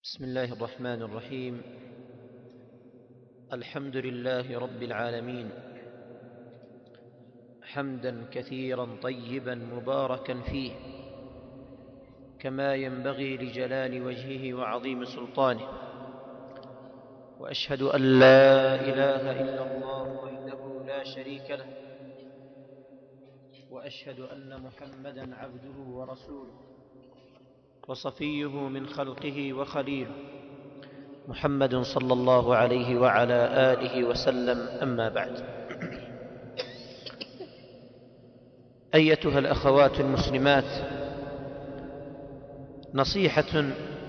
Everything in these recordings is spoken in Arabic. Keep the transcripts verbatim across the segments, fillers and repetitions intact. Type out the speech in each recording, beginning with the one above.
بسم الله الرحمن الرحيم. الحمد لله رب العالمين، حمدا كثيرا طيبا مباركا فيه، كما ينبغي لجلال وجهه وعظيم سلطانه. وأشهد أن لا إله إلا الله وحده لا شريك له، وأشهد أن محمدا عبده ورسوله وصفيه من خلقه وخليله، محمد صلى الله عليه وعلى آله وسلم. أما بعد، أيتها الأخوات المسلمات، نصيحة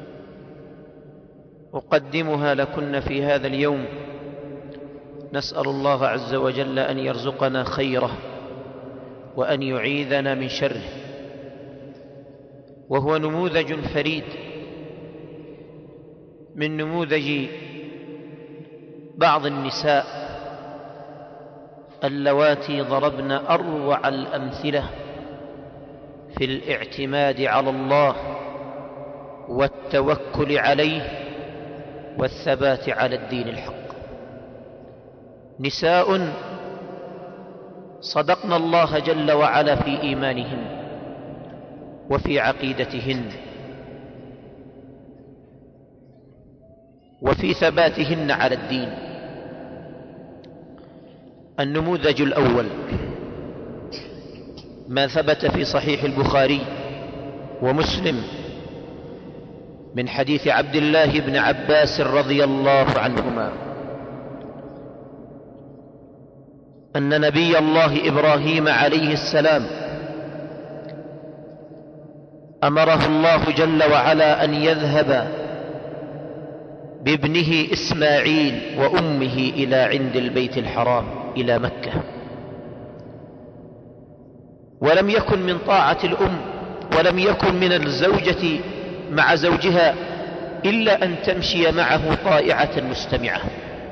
أقدمها لكن في هذا اليوم، نسأل الله عز وجل أن يرزقنا خيره وأن يعيذنا من شره. وهو نموذج فريد من نموذج بعض النساء اللواتي ضربن أروع الأمثلة في الاعتماد على الله والتوكل عليه والثبات على الدين الحق. نساء صدقن الله جل وعلا في إيمانهن وفي عقيدتهن وفي ثباتهن على الدين. النموذج الأول ما ثبت في صحيح البخاري ومسلم من حديث عبد الله بن عباس رضي الله عنهما أن نبي الله إبراهيم عليه السلام أمره الله جل وعلا أن يذهب بابنه إسماعيل وأمه إلى عند البيت الحرام إلى مكة. ولم يكن من طاعة الأم ولم يكن من الزوجة مع زوجها إلا أن تمشي معه طائعة مستمعة.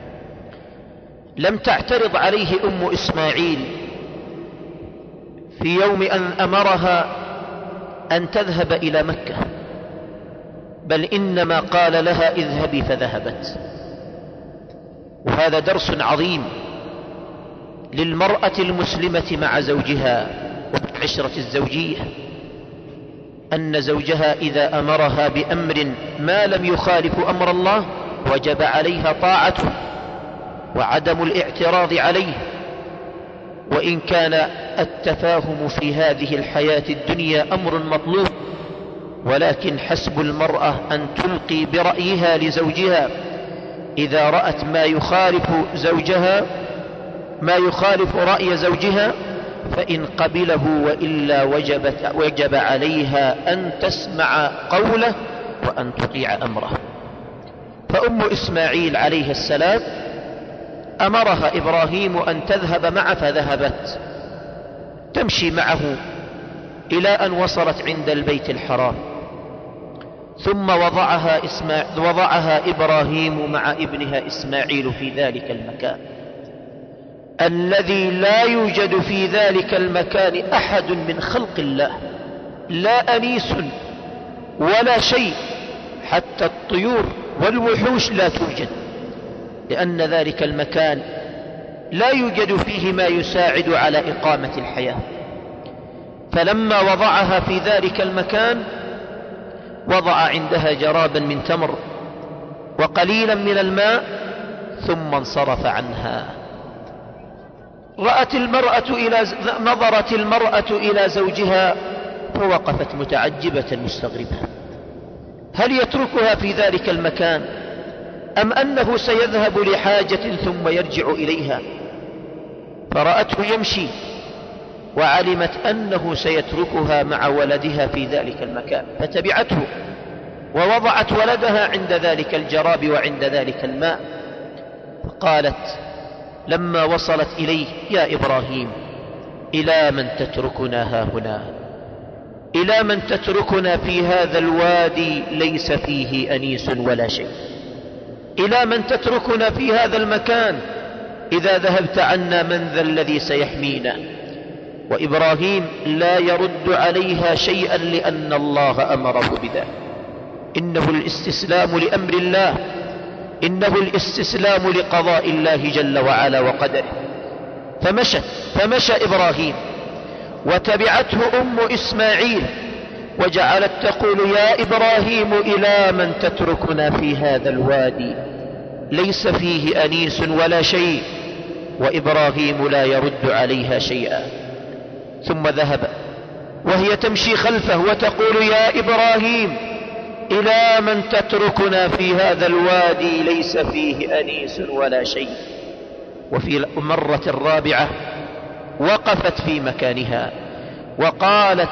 لم تعترض عليه أم إسماعيل في يوم أن أمرها أن تذهب إلى مكة، بل إنما قال لها اذهبي فذهبت. وهذا درس عظيم للمرأة المسلمة مع زوجها والعشرة الزوجية، أن زوجها إذا أمرها بأمر ما لم يخالف أمر الله وجب عليها طاعته وعدم الاعتراض عليه. وإن كان التفاهم في هذه الحياة الدنيا أمر مطلوب، ولكن حسب المرأة أن تلقي برأيها لزوجها إذا رأت ما يخالف زوجها ما يخالف رأي زوجها، فإن قبله وإلا وجبت وجب عليها أن تسمع قوله وأن تطيع أمره. فأم إسماعيل عليه السلام أمرها إبراهيم أن تذهب معه فذهبت، تمشي معه إلى أن وصلت عند البيت الحرام، ثم وضعها, إسماعيل وضعها إبراهيم مع ابنها إسماعيل في ذلك المكان الذي لا يوجد في ذلك المكان أحد من خلق الله، لا أنيس ولا شيء، حتى الطيور والوحوش لا توجد، لأن ذلك المكان لا يوجد فيه ما يساعد على إقامة الحياة. فلما وضعها في ذلك المكان وضع عندها جرابا من تمر وقليلا من الماء ثم انصرف عنها. رأت المرأة إلى نظرت المرأة إلى زوجها فوقفت متعجبة مستغربة، هل يتركها في ذلك المكان أم أنه سيذهب لحاجة ثم يرجع إليها؟ فرأته يمشي وعلمت أنه سيتركها مع ولدها في ذلك المكان، فتبعته ووضعت ولدها عند ذلك الجراب وعند ذلك الماء. فقالت لما وصلت إليه: يا إبراهيم، إلى من تتركنا هاهنا؟ إلى من تتركنا في هذا الوادي ليس فيه أنيس ولا شيء؟ إلى من تتركنا في هذا المكان؟ إذا ذهبت عنا من ذا الذي سيحمينا؟ وإبراهيم لا يرد عليها شيئا لأن الله أمره بذلك. إنه الاستسلام لأمر الله، إنه الاستسلام لقضاء الله جل وعلا وقدره. فمشت فمشى إبراهيم وتبعته أم إسماعيل وجعلت تقول: يا إبراهيم إلى من تتركنا في هذا الوادي ليس فيه أنيس ولا شيء، وإبراهيم لا يرد عليها شيئا. ثم ذهب وهي تمشي خلفه وتقول: يا إبراهيم إلى من تتركنا في هذا الوادي ليس فيه أنيس ولا شيء. وفي المرة الرابعة وقفت في مكانها وقالت: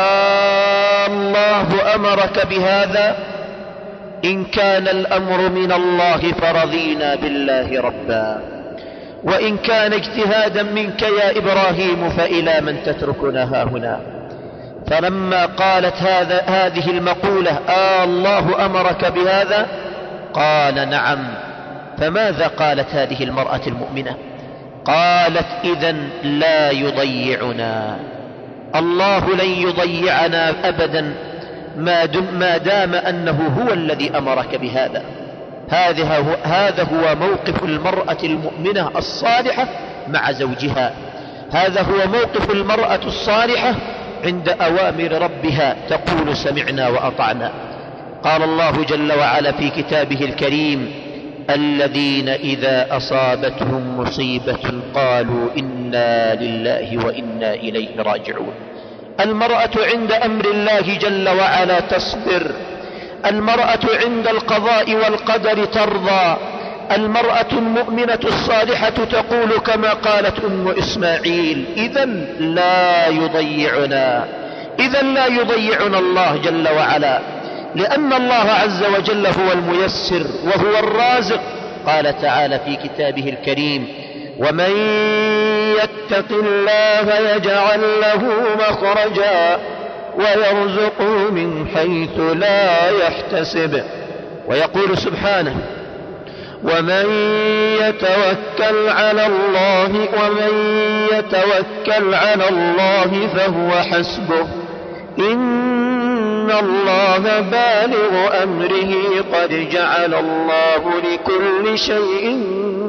آه الله أمرك بهذا؟ إن كان الأمر من الله فرضينا بالله ربا، وإن كان اجتهادا منك يا إبراهيم فإلى من تتركنا هاهنا. فلما قالت هذا هذه المقولة: آه الله أمرك بهذا؟ قال: نعم. فماذا قالت هذه المرأة المؤمنة؟ قالت: إذن لا يضيعنا الله، لن يضيعنا أبدا ما دام أنه هو الذي أمرك بهذا. هذا هو موقف المرأة المؤمنة الصالحة مع زوجها، هذا هو موقف المرأة الصالحة عند أوامر ربها، تقول: سمعنا وأطعنا. قال الله جل وعلا في كتابه الكريم: الذين إذا أصابتهم مصيبة قالوا إنا لله وإنا إليه راجعون. المرأة عند أمر الله جل وعلا تصبر، المرأة عند القضاء والقدر ترضى. المرأة المؤمنة الصالحة تقول كما قالت أم إسماعيل: إذن لا يضيعنا، إذن لا يضيعنا الله جل وعلا، لأن الله عز وجل هو الميسر وهو الرازق. قال تعالى في كتابه الكريم: ومن يتق الله يجعل له مخرجا ويرزقه من حيث لا يحتسب. ويقول سبحانه: ومن يتوكل على الله ومن يتوكل على الله فهو حسبه إن الله بالغ أمره قد جعل الله لكل شيء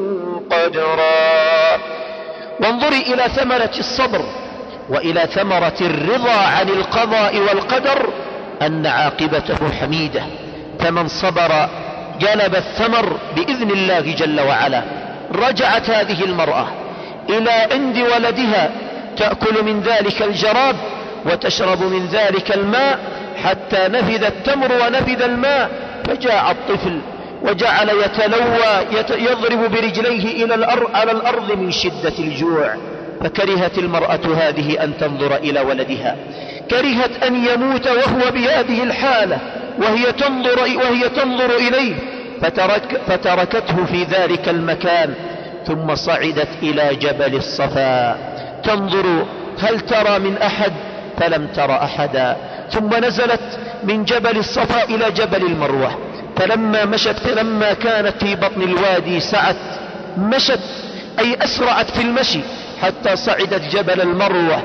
قدرا. وانظري إلى ثمرة الصبر وإلى ثمرة الرضا عن القضاء والقدر أن عاقبته حميدة. فمن صبر جلب الثمر بإذن الله جل وعلا. رجعت هذه المرأة إلى عند ولدها تأكل من ذلك الجراد وتشرب من ذلك الماء حتى نفذ التمر ونفذ الماء. فجاء الطفل وجعل يتلوى يضرب برجليه إلى الأرض على الأرض من شدة الجوع. فكرهت المرأة هذه أن تنظر إلى ولدها، كرهت أن يموت وهو بهذه الحالة وهي تنظر, وهي تنظر إليه، فترك فتركته في ذلك المكان. ثم صعدت إلى جبل الصفا تنظر هل ترى من أحد، فلم ترى أحدا. ثم نزلت من جبل الصفا إلى جبل المروة. فلما مشت فلما كانت في بطن الوادي سعت، مشت أي أسرعت في المشي حتى صعدت جبل المروة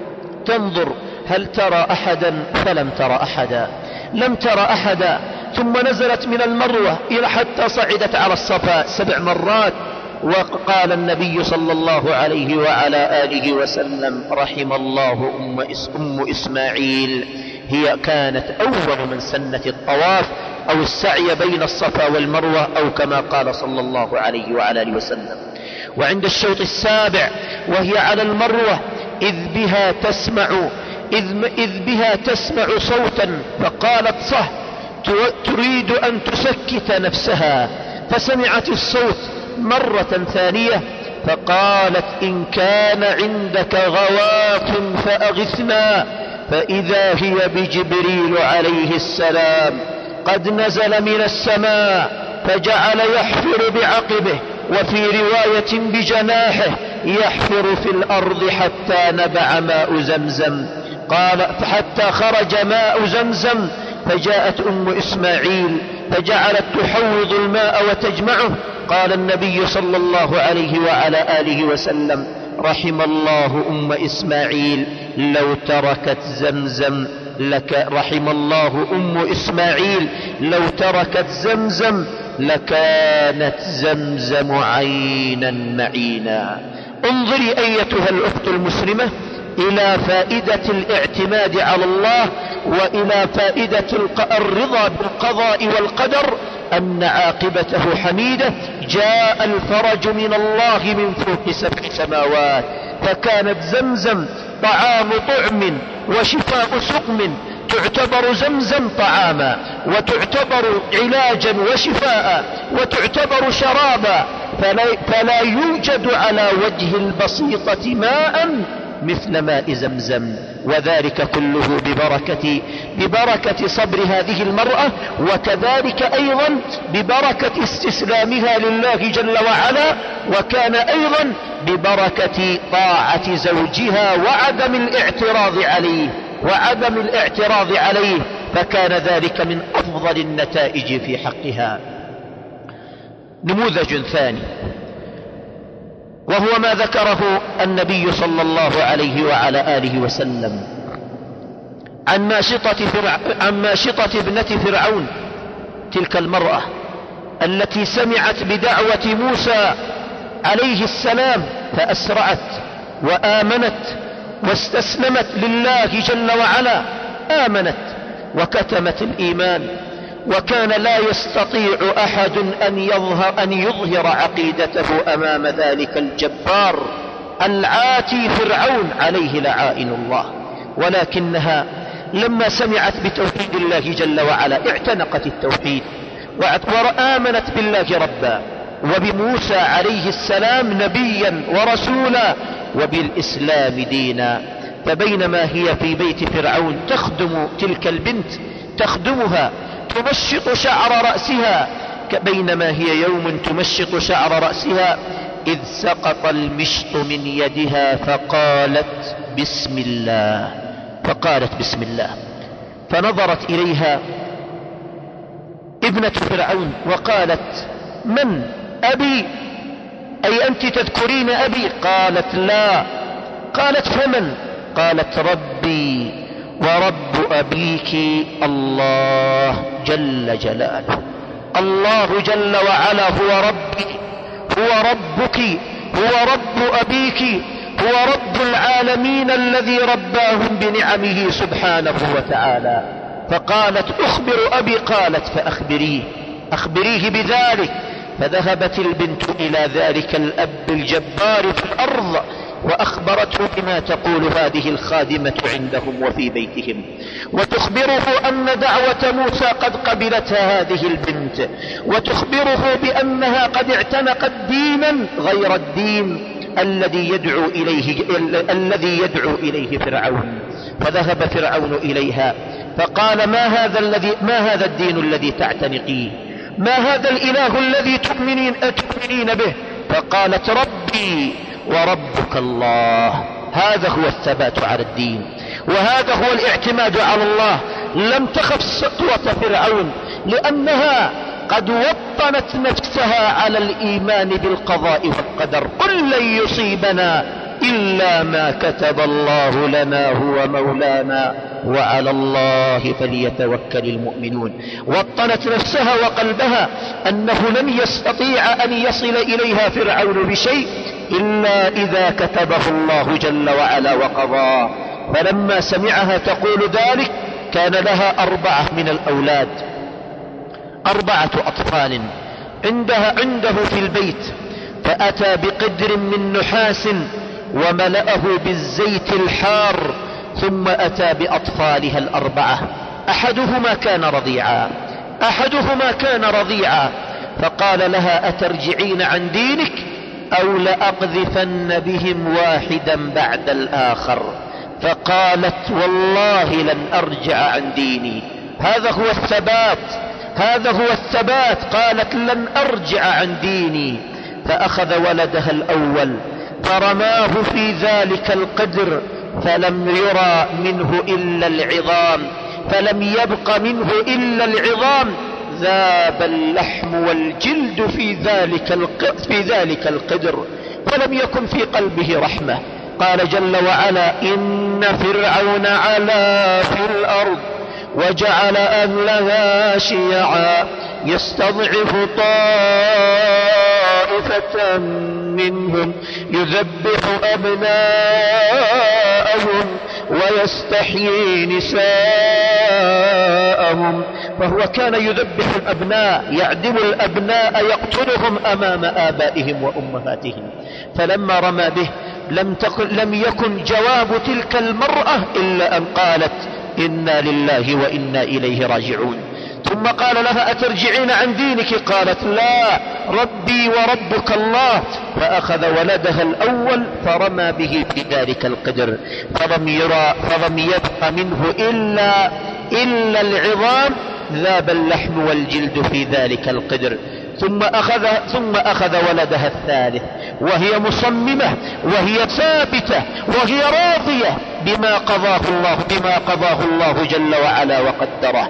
تنظر هل ترى أحدا، فلم ترى أحدا، لم ترى أحدا. ثم نزلت من المروة إلى حتى صعدت على الصفا سبع مرات. وقال النبي صلى الله عليه وعلى آله وسلم: رحم الله أم, إس أم إسماعيل، هي كانت أول من سنت الطواف أو السعي بين الصفا والمروة، أو كما قال صلى الله عليه وعلى آله وسلم. وعند الشوط السابع وهي على المروة إذ بها تسمع إذ, إذ بها تسمع صوتا، فقالت: صح، تريد أن تسكت نفسها. فسمعت الصوت مرة ثانية فقالت: إن كان عندك غواث فأغثنا. فإذا هي بجبريل عليه السلام قد نزل من السماء فجعل يحفر بعقبه، وفي رواية بجناحه، يحفر في الأرض حتى نبع ماء زمزم. قال: فحتى خرج ماء زمزم. فجاءت أم إسماعيل فجعلت تحوض الماء وتجمعه. قال النبي صلى الله عليه وعلى آله وسلم: رحم الله أم إسماعيل، لو تركت زمزم لك رحم الله أم إسماعيل لو تركت زمزم لكانت زمزم عينا معينا. انظري أيتها الأخت المسلمة إلى فائدة الاعتماد على الله وإلى فائدة الرضا بالقضاء والقدر، أن عاقبته حميدة. جاء الفرج من الله من فوق سبع سماوات، فكانت زمزم طعام طعم وشفاء سقم. تعتبر زمزم طعاما، وتعتبر علاجا وشفاء، وتعتبر شرابا، فلا, فلا يوجد على وجه البسيطة ماء مثل ماء زمزم، وذلك كله ببركة, ببركة صبر هذه المرأة، وكذلك أيضا ببركة استسلامها لله جل وعلا، وكان أيضا ببركة طاعة زوجها وعدم الاعتراض عليه وعدم الاعتراض عليه فكان ذلك من أفضل النتائج في حقها. نموذج ثاني وهو ما ذكره النبي صلى الله عليه وعلى آله وسلم عن ماشطة, فرع... عن ماشطة ابنة فرعون، تلك المرأة التي سمعت بدعوة موسى عليه السلام فأسرعت وآمنت واستسلمت لله جل وعلا، آمنت وكتمت الإيمان، وكان لا يستطيع أحد أن يظهر, أن يظهر عقيدته أمام ذلك الجبار العاتي فرعون عليه لعائن الله. ولكنها لما سمعت بتوحيد الله جل وعلا اعتنقت التوحيد وآمنت بالله ربا، وبموسى عليه السلام نبيا ورسولا، وبالإسلام دينا. فبينما هي في بيت فرعون تخدم تلك البنت، تخدمها تمشط شعر رأسها، بينما هي يوم تمشط شعر رأسها إذ سقط المشط من يدها فقالت بسم الله فقالت بسم الله فنظرت إليها ابنة فرعون وقالت من أبي؟ أي أنت تذكرين أبي؟ قالت لا. قالت فمن؟ قالت ربي ورب أبيك الله جل جلاله. الله جل وعلا هو ربي، هو ربك، هو رب أبيك، هو رب العالمين الذي رباهم بنعمه سبحانه وتعالى. فقالت أخبر أبي؟ قالت فأخبريه، أخبريه بذلك. فذهبت البنت إلى ذلك الأب الجبار في الأرض وأخبرته بما تقول هذه الخادمة عندهم وفي بيتهم، وتخبره أن دعوة موسى قد قبلتها هذه البنت، وتخبره بأنها قد اعتنقت دينا غير الدين الذي يدعو إليه الذي يدعو إليه فرعون. فذهب فرعون إليها فقال ما هذا الذي ما هذا الدين الذي تعتنقيه؟ ما هذا الإله الذي تؤمنين, تؤمنين به؟ فقالت ربي وربك الله. هذا هو الثبات على الدين، وهذا هو الاعتماد على الله. لم تخف سطوة فرعون لأنها قد وطنت نفسها على الإيمان بالقضاء والقدر. قل لن يصيبنا إلا ما كتب الله لنا هو مولانا وعلى الله فليتوكل المؤمنون. وطنت نفسها وقلبها أنه لن يستطيع أن يصل إليها فرعون بشيء إلا إذا كتبه الله جل وعلا وقضاه. فلما سمعها تقول ذلك كان لها أربعة من الأولاد، أربعة أطفال عندها عنده في البيت، فأتى بقدر من نحاس وملأه بالزيت الحار ثم أتى بأطفالها الأربعة. أحدهما كان رضيعا أحدهما كان رضيعا فقال لها أترجعين عن دينك أو لأقذفن بهم واحدا بعد الآخر؟ فقالت والله لن أرجع عن ديني. هذا هو الثبات، هذا هو الثبات. قالت لن أرجع عن ديني. فأخذ ولدها الأول فرماه في ذلك القدر فلم يرى منه إلا العظام، فلم يبق منه إلا العظام. ذاب اللحم والجلد في ذلك في ذلك القدر، ولم يكن في قلبه رحمة. قال جل وعلا: إن فرعون علا في الأرض وجعل أهلها شيعا يستضعف طائفة منهم يذبح أبناءهم ويستحيي نساءهم. فهو كان يذبح الأبناء، يعدم الأبناء، يقتلهم أمام آبائهم وأمهاتهم. فلما رمى به لم, تكن لم يكن جواب تلك المرأة إلا أن قالت: إنا لله وإنا إليه راجعون. ثم قال لها: أترجعين عن دينك؟ قالت: لا، ربي وربك الله. فأخذ ولدها الأول فرمى به في ذلك القدر، فلم يرى فلم يبق منه إلا, إلا العظام، ذاب اللحم والجلد في ذلك القدر. ثم أخذ, ثم أخذ ولدها الثالث وهي مصممة وهي ثابتة وهي راضية بما قضاه الله بما قضاه الله جل وعلا وقدره.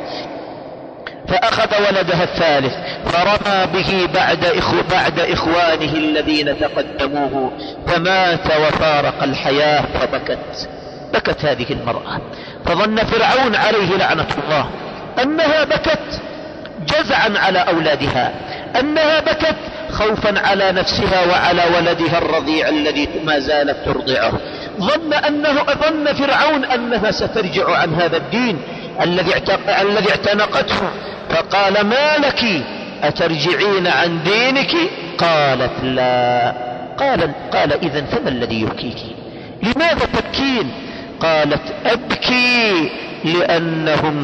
فأخذ ولدها الثالث فرمى به بعد, إخو بعد إخوانه الذين تقدموه، فمات وفارق الحياة. فبكت بكت هذه المرأة، فظن فرعون عليه لعنة الله أنها بكت جزعا على أولادها، أنها بكت خوفا على نفسها وعلى ولدها الرضيع الذي ما زالت ترضعه. ظن أنه ظن فرعون أنها سترجع عن هذا الدين الذي الذي اعتنقته، فقال: ما لك أترجعين عن دينك؟ قالت: لا. قال, قال: إذن فما الذي يبكيك؟ لماذا تبكين؟ قالت: أبكي لأنهم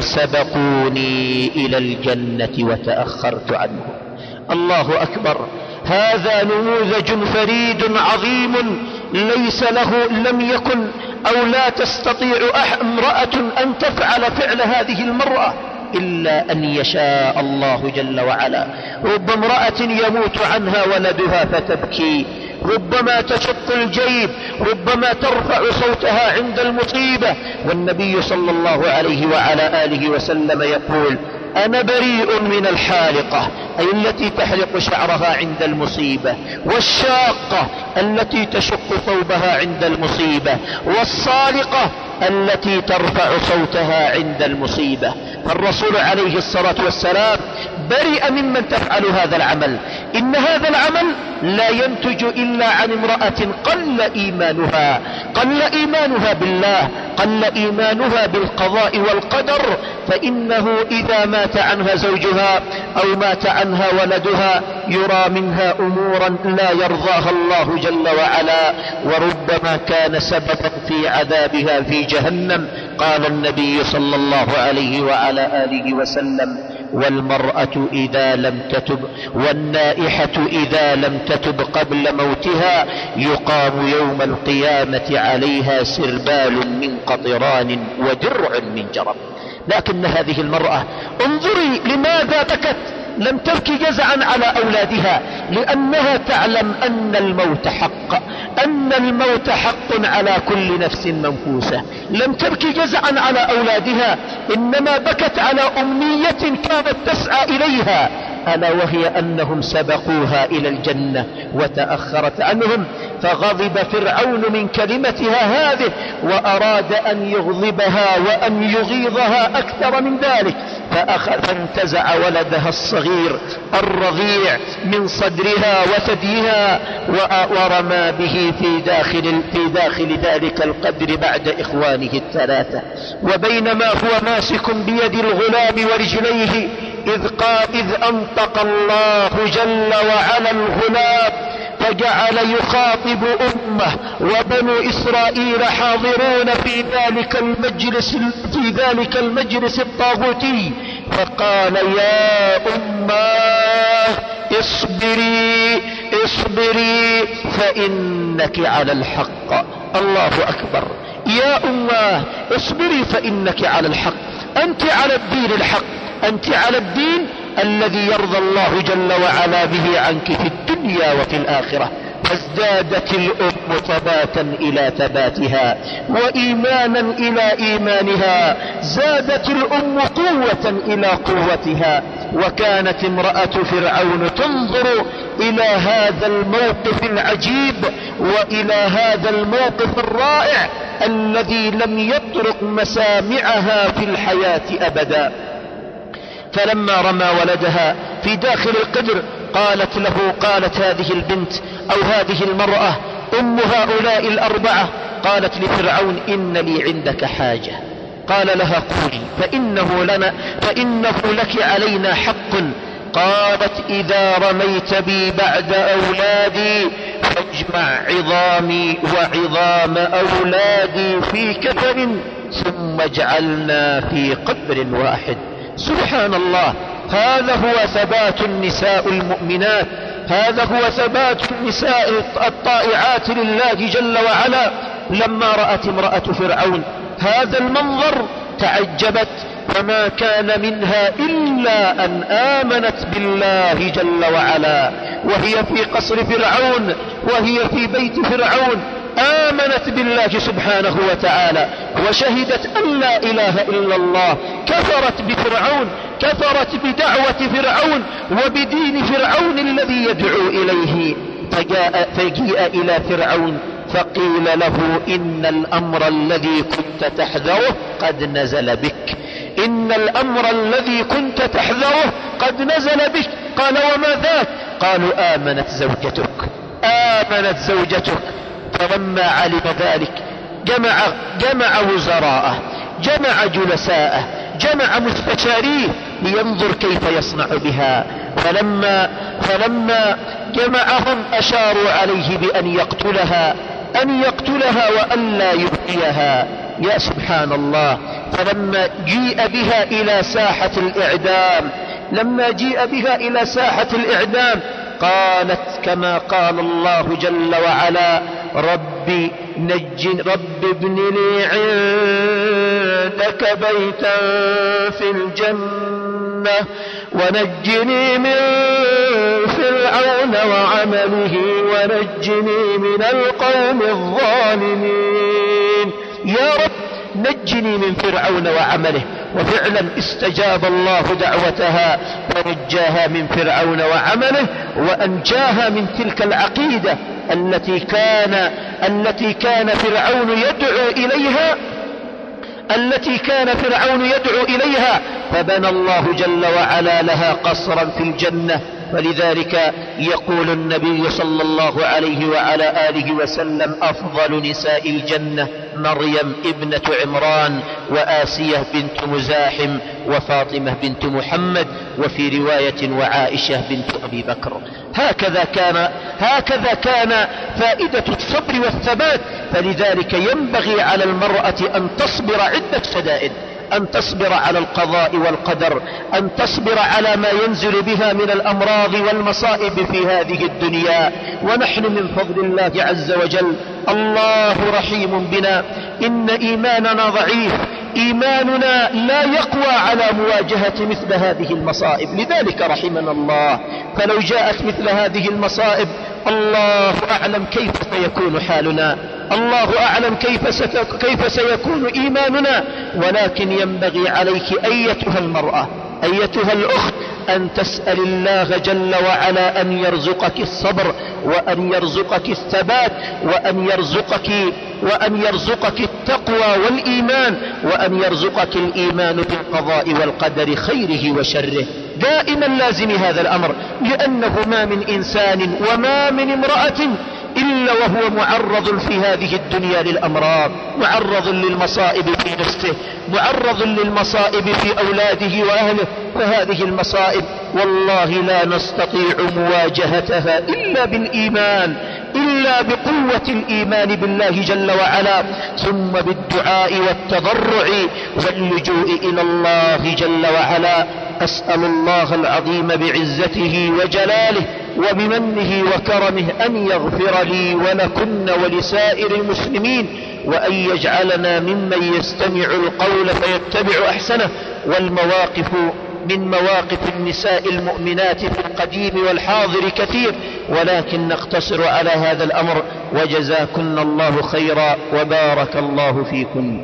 سبقوني إلى الجنة وتأخرت عنهم. الله أكبر، هذا نموذج فريد عظيم ليس له لم يكن أو لا تستطيع امرأة أن تفعل فعل هذه المرأة إلا أن يشاء الله جل وعلا. رب امرأة يموت عنها ولدها فتبكي، ربما تشق الجيب، ربما ترفع صوتها عند المصيبة. والنبي صلى الله عليه وعلى آله وسلم يقول: أنا بريء من الحالقة، أي التي تحلق شعرها عند المصيبة، والشاقة التي تشق ثوبها عند المصيبة، والصالقة التي ترفع صوتها عند المصيبة. فالرسول عليه الصلاة والسلام برئ ممن تفعل هذا العمل. إن هذا العمل لا ينتج إلا عن امرأة قل إيمانها قل إيمانها بالله، قل إيمانها بالقضاء والقدر، فإنه إذا مات عنها زوجها أو مات عنها ولدها يرى منها أمورا لا يرضاها الله جل وعلا، وربما كان سببا في عذابها في جهنم. قال النبي صلى الله عليه وعلى آله وسلم: والمرأة إذا لم تتب والنائحة إذا لم تتب قبل موتها يقام يوم القيامة عليها سربال من قطران ودرع من جرب. لكن هذه المرأة انظري لماذا بكت، لم تبكي جزعا على أولادها، لأنها تعلم أن الموت حق، أن الموت حق على كل نفس منفوسة. لم تبكي جزعا على أولادها، إنما بكت على أمنية كانت تسعى إليها، ألا وهي أنهم سبقوها إلى الجنة وتأخرت عنهم. فغضب فرعون من كلمتها هذه وأراد أن يغضبها وأن يغيظها أكثر من ذلك، فأخذ فانتزع ولدها الصغير الرضيع من صدرها وثديها ورمى به في داخل, في داخل ذلك القبر بعد إخوانه الثلاثة. وبينما هو ماسك بيد الغلام ورجليه إذ قال إذ أنطق الله جل وعلا الغلام فجعل يخاطب أمه وبنو إسرائيل حاضرون في ذلك المجلس في ذلك المجلس الطاغوتي، فقال: يا أماه اصبري اصبري فإنك على الحق. الله أكبر. يا أماه اصبري فإنك على الحق، أنت على الدين الحق، أنت على الدين الذي يرضى الله جل وعلا به عنك في الدنيا وفي الآخرة. فازدادت الأم ثباتا إلى ثباتها وإيمانا إلى إيمانها، زادت الأم قوة إلى قوتها. وكانت امرأة فرعون تنظر إلى هذا الموقف العجيب وإلى هذا الموقف الرائع الذي لم يطرق مسامعها في الحياة أبدا. فلما رمى ولدها في داخل القدر قالت له، قالت هذه البنت أو هذه المرأة أم هؤلاء الأربعة، قالت لفرعون: إن لي عندك حاجة. قال لها: قولي فإنه لنا فإنه لك علينا حق. قالت: إذا رميت بي بعد أولادي فاجمع عظامي وعظام أولادي في كفن ثم اجعلنا في قبر واحد. سبحان الله، هذا هو ثبات النساء المؤمنات، هذا هو ثبات النساء الطائعات لله جل وعلا. لما رأت امرأة فرعون هذا المنظر تعجبت، فما كان منها إلا أن آمنت بالله جل وعلا، وهي في قصر فرعون وهي في بيت فرعون آمنت بالله سبحانه وتعالى وشهدت أن لا إله إلا الله، كفرت بفرعون، كفرت بدعوة فرعون وبدين فرعون الذي يدعو إليه. فجاء فجيء إلى فرعون فقيل له: إن الأمر الذي كنت تحذره قد نزل بك، إن الأمر الذي كنت تحذره قد نزل بك. قال: وما ذاك؟ قالوا: آمنت زوجتك، آمنت زوجتك. فلما علم ذلك جمع, جمع وزراءه، جمع جلساءه، جمع مستشاريه لينظر كيف يصنع بها. فلما, فلما جمعهم أشاروا عليه بأن يقتلها، أن يقتلها وأن لا يبقيها. يا سبحان الله، فلما جيء بها إلى ساحة الإعدام، لما جيء بها إلى ساحة الإعدام قالت كما قال الله جل وعلا: ربي نجني، رب ابن لي عندك بيتا في الجنة ونجني من فرعون وعمله ونجني من القوم الظالمين. يا رب نجني من فرعون وعمله. وفعلا استجاب الله دعوتها ونجاها من فرعون وعمله وأنجاها من تلك العقيدة التي كان التي كان فرعون يدعو إليها التي كان فرعون يدعو إليها فبنى الله جل وعلا لها قصرا في الجنة. فلذلك يقول النبي صلى الله عليه وعلى آله وسلم: أفضل نساء الجنة مريم ابنة عمران وآسية بنت مزاحم وفاطمة بنت محمد، وفي رواية وعائشة بنت أبي بكر. هكذا كان هكذا كان فائدة الصبر والثبات. فلذلك ينبغي على المرأة أن تصبر عدة شدائد، أن تصبر على القضاء والقدر، أن تصبر على ما ينزل بها من الأمراض والمصائب في هذه الدنيا. ونحن من فضل الله عز وجل الله رحيم بنا، إن إيماننا ضعيف، إيماننا لا يقوى على مواجهة مثل هذه المصائب، لذلك رحمنا الله. فلو جاءت مثل هذه المصائب الله أعلم كيف سيكون حالنا، الله أعلم كيف, ستك كيف سيكون إيماننا. ولكن ينبغي عليك أيتها المرأة، أيتها الأخت، أن تسأل الله جل وعلا أن يرزقك الصبر وأن يرزقك الثبات وأن يرزقك وأن يرزقك التقوى والإيمان وأن يرزقك الإيمان بالقضاء والقدر خيره وشره. دائما لازم هذا الأمر، لأنه ما من إنسان وما من امرأة إلا وهو معرض في هذه الدنيا للأمراض، معرض للمصائب في نفسه، معرض للمصائب في أولاده وأهله. فهذه المصائب والله لا نستطيع مواجهتها إلا بالإيمان، إلا بقوة الإيمان بالله جل وعلا، ثم بالدعاء والتضرع واللجوء إلى الله جل وعلا. أسأل الله العظيم بعزته وجلاله وبمنه وكرمه أن يغفر لي ولكن ولسائر المسلمين، وأن يجعلنا ممن يستمع القول فيتبع أحسنه. والمواقف من مواقف النساء المؤمنات في القديم والحاضر كثير، ولكن نقتصر على هذا الأمر. وجزاكن الله خيرا وبارك الله فيكن.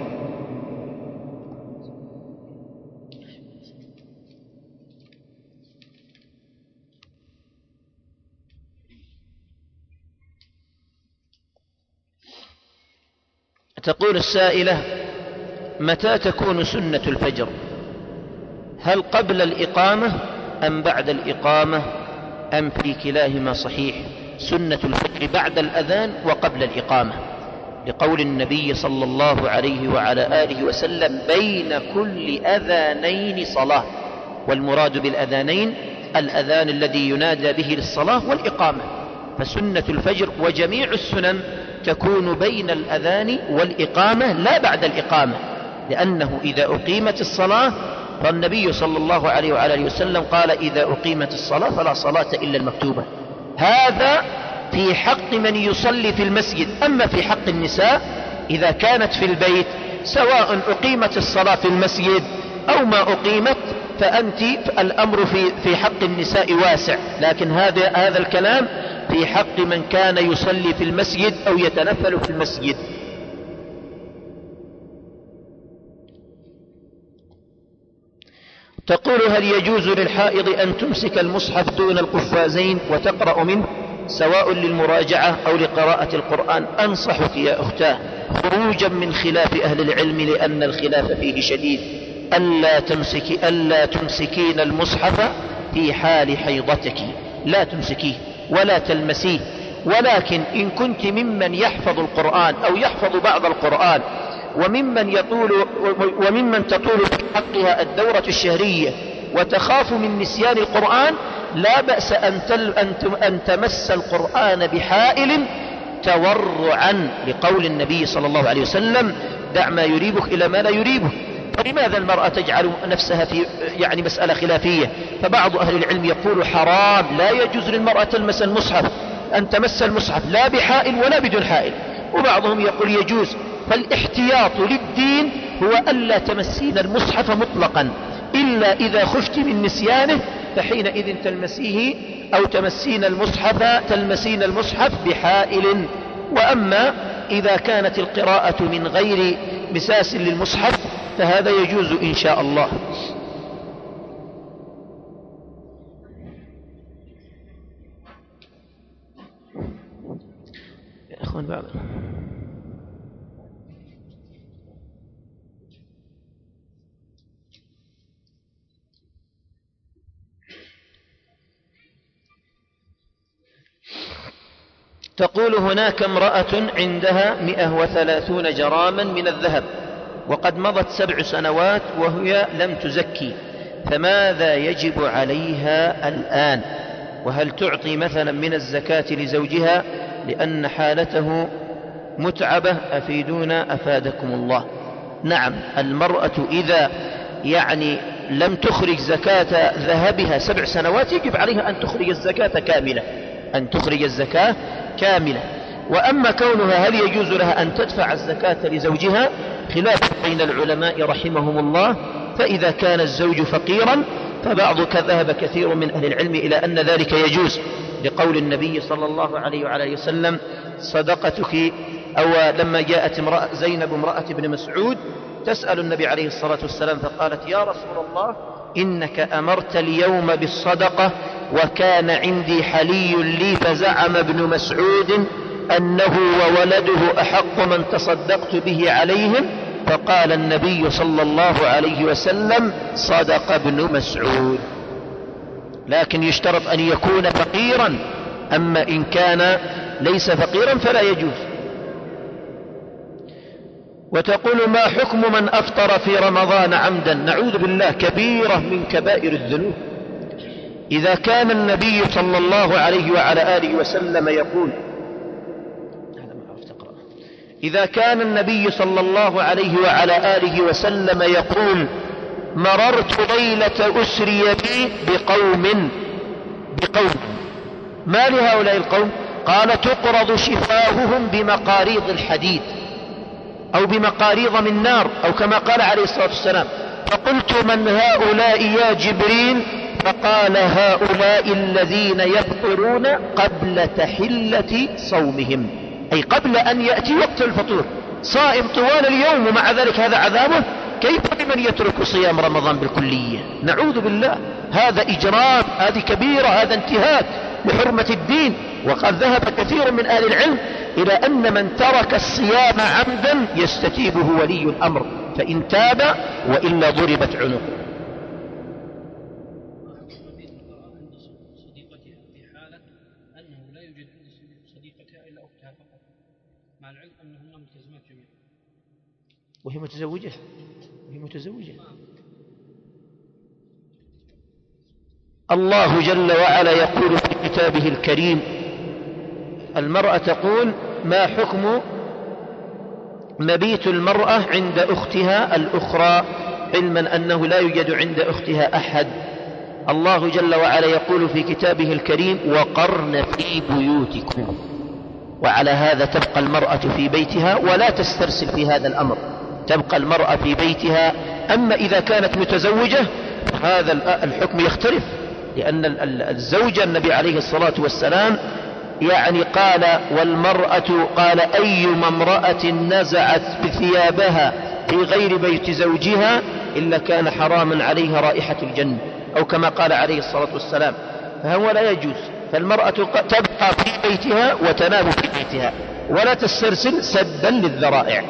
تقول السائلة: متى تكون سنة الفجر؟ هل قبل الإقامة أم بعد الإقامة أم في كلاهما صحيح؟ سنة الفجر بعد الأذان وقبل الإقامة، لقول النبي صلى الله عليه وعلى آله وسلم: بين كل أذانين صلاة. والمراد بالأذانين الأذان الذي ينادى به للصلاة والإقامة. فسنة الفجر وجميع السنن تكون بين الأذان والإقامة لا بعد الإقامة، لأنه إذا أقيمت الصلاة، فالنبي صلى الله عليه وعلى آله وسلم قال: إذا أقيمت الصلاة فلا صلاة إلا المكتوبة. هذا في حق من يصلي في المسجد. أما في حق النساء إذا كانت في البيت، سواء أقيمت الصلاة في المسجد أو ما أقيمت، فأنت الأمر في في حق النساء واسع، لكن هذا هذا الكلام في حق من كان يصلي في المسجد أو يتنفل في المسجد. تقول: هل يجوز للحائض أن تمسك المصحف دون القفازين وتقرأ منه، سواء للمراجعة أو لقراءة القرآن؟ أنصحك يا أختاه خروجا من خلاف أهل العلم، لأن الخلاف فيه شديد، ألا تمسكي ألا تمسكين المصحف في حال حيضتك، لا تمسكيه ولا تلمسيه. ولكن إن كنت ممن يحفظ القرآن أو يحفظ بعض القرآن، وممن يطول وممن تطول في حقها الدورة الشهرية وتخاف من نسيان القرآن، لا بأس أن, أن تمس القرآن بحائل تورعا، لقول النبي صلى الله عليه وسلم: دع ما يريبك إلى ما لا يريبك. فلماذا المرأة تجعل نفسها في يعني مسألة خلافية؟ فبعض أهل العلم يقول: حرام، لا يجوز للمرأة تلمس المصحف، أن تمس المصحف لا بحائل ولا بدون حائل. وبعضهم يقول يجوز. فالاحتياط للدين هو ألا تمسين المصحف مطلقا، إلا إذا خفت من نسيانه، فحينئذ تلمسيه أو تمسين المصحف تلمسين المصحف بحائل. وأما إذا كانت القراءة من غير مساس للمصحف فهذا يجوز إن شاء الله. يا أخوان بعض تقول: هناك امرأة عندها مئة وثلاثون جراما من الذهب، وقد مضت سبع سنوات وهي لم تزكي، فماذا يجب عليها الآن؟ وهل تعطي مثلا من الزكاة لزوجها لأن حالته متعبة؟ أفيدونا أفادكم الله. نعم، المرأة إذا يعني لم تخرج زكاة ذهبها سبع سنوات يجب عليها أن تخرج الزكاة كاملة، أن تخرج الزكاة كاملة. وأما كونها هل يجوز لها أن تدفع الزكاة لزوجها، خلاف بين العلماء رحمهم الله. فإذا كان الزوج فقيرا فبعض ذهب كثير من أهل العلم إلى أن ذلك يجوز، لقول النبي صلى الله عليه وعلى وسلم: صدقتك. أو لما جاءت امرأة زينب امرأة ابن مسعود تسأل النبي عليه الصلاة والسلام فقالت: يا رسول الله، إنك أمرت اليوم بالصدقة وكان عندي حلي لي، فزعم ابن مسعود أنه وولده أحق من تصدقت به عليهم، فقال النبي صلى الله عليه وسلم: صدق ابن مسعود. لكن يشترط أن يكون فقيرا، أما إن كان ليس فقيرا فلا يجوز. وتقول: ما حكم من أفطر في رمضان عمدا؟ نعوذ بالله، كبيرة من كبائر الذنوب. إذا كان النبي صلى الله عليه وعلى آله وسلم يقول إذا كان النبي صلى الله عليه وعلى آله وسلم يقول: مررت ليلة أسري بي بقوم بقوم ما لهؤلاء القوم؟ قال: تقرض شفاههم بمقاريض الحديد أو بمقاريض من نار، أو كما قال عليه الصلاة والسلام. فقلت: من هؤلاء يا جبريل؟ فقال: هؤلاء الذين يفطرون قبل تحلة صومهم، أي قبل أن يأتي وقت الفطور، صائم طوال اليوم ومع ذلك هذا عذابه. كيف بمن يترك صيام رمضان بالكلية؟ نعوذ بالله، هذا إجرام، هذه كبيرة، هذا انتهاك لحرمة الدين. وقد ذهب كثير من أهل العلم إلى أن من ترك الصيام عمدا يستتيبه ولي الأمر، فإن تاب وإلا ضربت عنقه. وهي متزوجة وهي متزوجة الله جل وعلا يقول في كتابه الكريم: المرأة تقول: ما حكم مبيت المرأة عند أختها الأخرى، علما أنه لا يوجد عند أختها أحد. الله جل وعلا يقول في كتابه الكريم: وقرن في بيوتكم. وعلى هذا تبقى المرأة في بيتها ولا تسترسل في هذا الأمر، تبقى المرأة في بيتها. أما إذا كانت متزوجة هذا الحكم يختلف، لأن الزوجة النبي عليه الصلاة والسلام يعني قال: والمرأة قال أيما امرأة نزعت بثيابها في غير بيت زوجها إلا كان حراما عليها رائحة الجنة، أو كما قال عليه الصلاة والسلام. فهو لا يجوز، فالمرأة تبقى في بيتها وتنام في بيتها ولا تسترسل سدا للذرائع.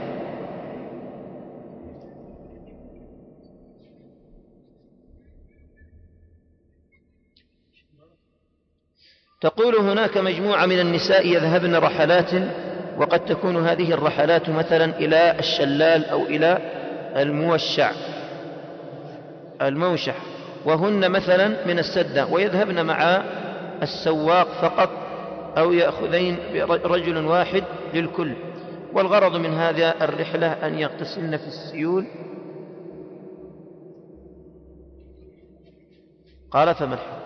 تقول: هناك مجموعة من النساء يذهبن رحلات، وقد تكون هذه الرحلات مثلا إلى الشلال أو إلى الموشع الموشح، وهن مثلا من السدة، ويذهبن مع السواق فقط أو يأخذين رجل واحد للكل، والغرض من هذا الرحلة أن يغتسلن في السيول. قال: فما الحكم؟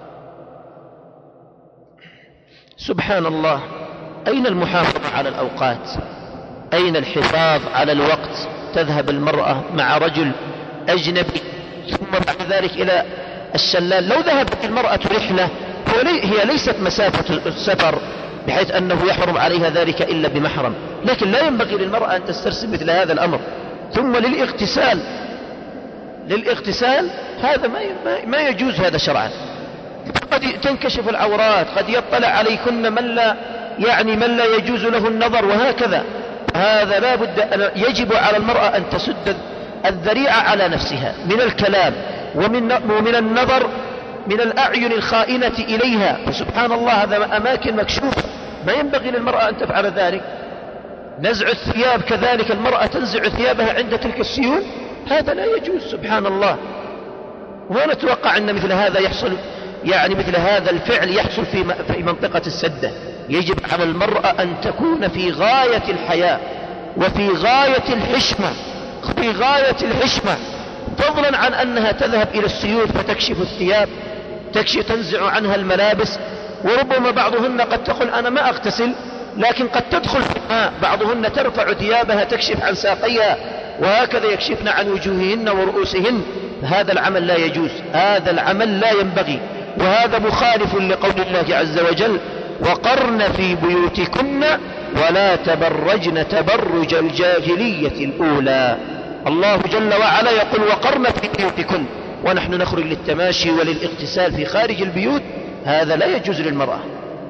سبحان الله، أين المحافظة على الأوقات؟ أين الحفاظ على الوقت؟ تذهب المرأة مع رجل أجنبي ثم بعد ذلك إلى الشلال. لو ذهبت المرأة رحلة هي ليست مسافة سفر بحيث أنه يحرم عليها ذلك إلا بمحرم، لكن لا ينبغي للمرأة أن تسترسل مثل هذا الأمر. ثم للاغتسال للاغتسال هذا ما ما يجوز هذا شرعا. قد تنكشف العورات، قد يطلع عليكن من لا يعني من لا يجوز له النظر، وهكذا. هذا لا بد، يجب على المرأة أن تسد الذريعة على نفسها من الكلام ومن ومن النظر من الأعين الخائنة إليها. فسبحان الله، هذا أماكن مكشوفة، ما ينبغي للمرأة أن تفعل ذلك. نزع الثياب كذلك، المرأة تنزع ثيابها عند تلك السيول، هذا لا يجوز. سبحان الله. وما نتوقع أن مثل هذا يحصل، يعني مثل هذا الفعل يحصل في في منطقة السدة. يجب على المرأة أن تكون في غاية الحياء وفي غاية الحشمة في غاية الحشمة فضلا عن أنها تذهب إلى السيول فتكشف الثياب، تكشف تنزع عنها الملابس. وربما بعضهن قد تقول: أنا ما أغتسل، لكن قد تدخل في الماء. بعضهن ترفع ثيابها تكشف عن ساقيها، وهكذا يكشفن عن وجوههن ورؤوسهن. هذا العمل لا يجوز، هذا العمل لا ينبغي، وهذا مخالف لقول الله عز وجل: وقرن في بيوتكن ولا تبرجن تبرج الجاهلية الأولى. الله جل وعلا يقول: وقرن في بيوتكن، ونحن نخرج للتماشي وللاغتسال في خارج البيوت، هذا لا يجوز للمرأة.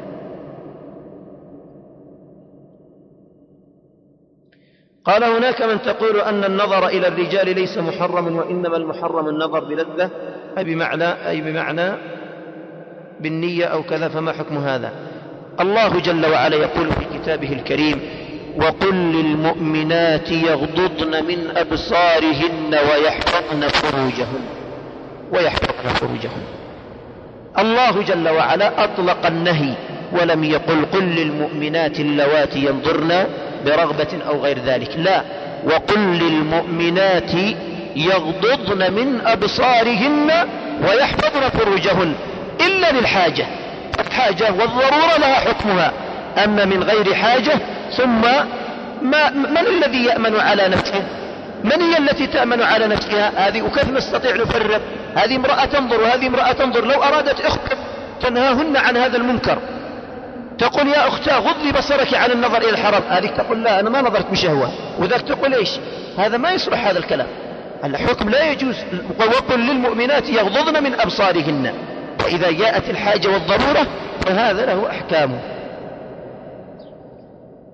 قال: هناك من تقول أن النظر إلى الرجال ليس محرم، وإنما المحرم النظر بلذة، أي بمعنى, أي بمعنى بالنية أو كذا، فما حكم هذا؟ الله جل وعلا يقول في كتابه الكريم: وقل للمؤمنات يغضضن من أبصارهن ويحفظن فروجهن ويحفظن فروجهن. الله جل وعلا أطلق النهي ولم يقل: قل للمؤمنات اللواتي ينظرن برغبة أو غير ذلك، لا، وقل للمؤمنات يغضضن من أبصارهن ويحفظن فروجهن إلا للحاجة. الحاجة والضرورة لها حكمها، أما من غير حاجة ثم ما من الذي يأمن على نفسه؟ من هي التي تأمن على نفسها هذه؟ وكيف نستطيع نفرق؟ هذه امرأة تنظر وهذه امرأة تنظر. لو أرادت أختك تنهاهن عن هذا المنكر، تقول: يا أختاه غضي بصرك عن النظر إلى الحرام، هذه تقول: لا، أنا ما نظرت بشهوة، وذاك تقول إيش؟ هذا ما يصلح هذا الكلام. الحكم لا يجوز. وقل للمؤمنات يغضضن من أبصارهن، فإذا جاءت الحاجة والضرورة فهذا له أحكامه.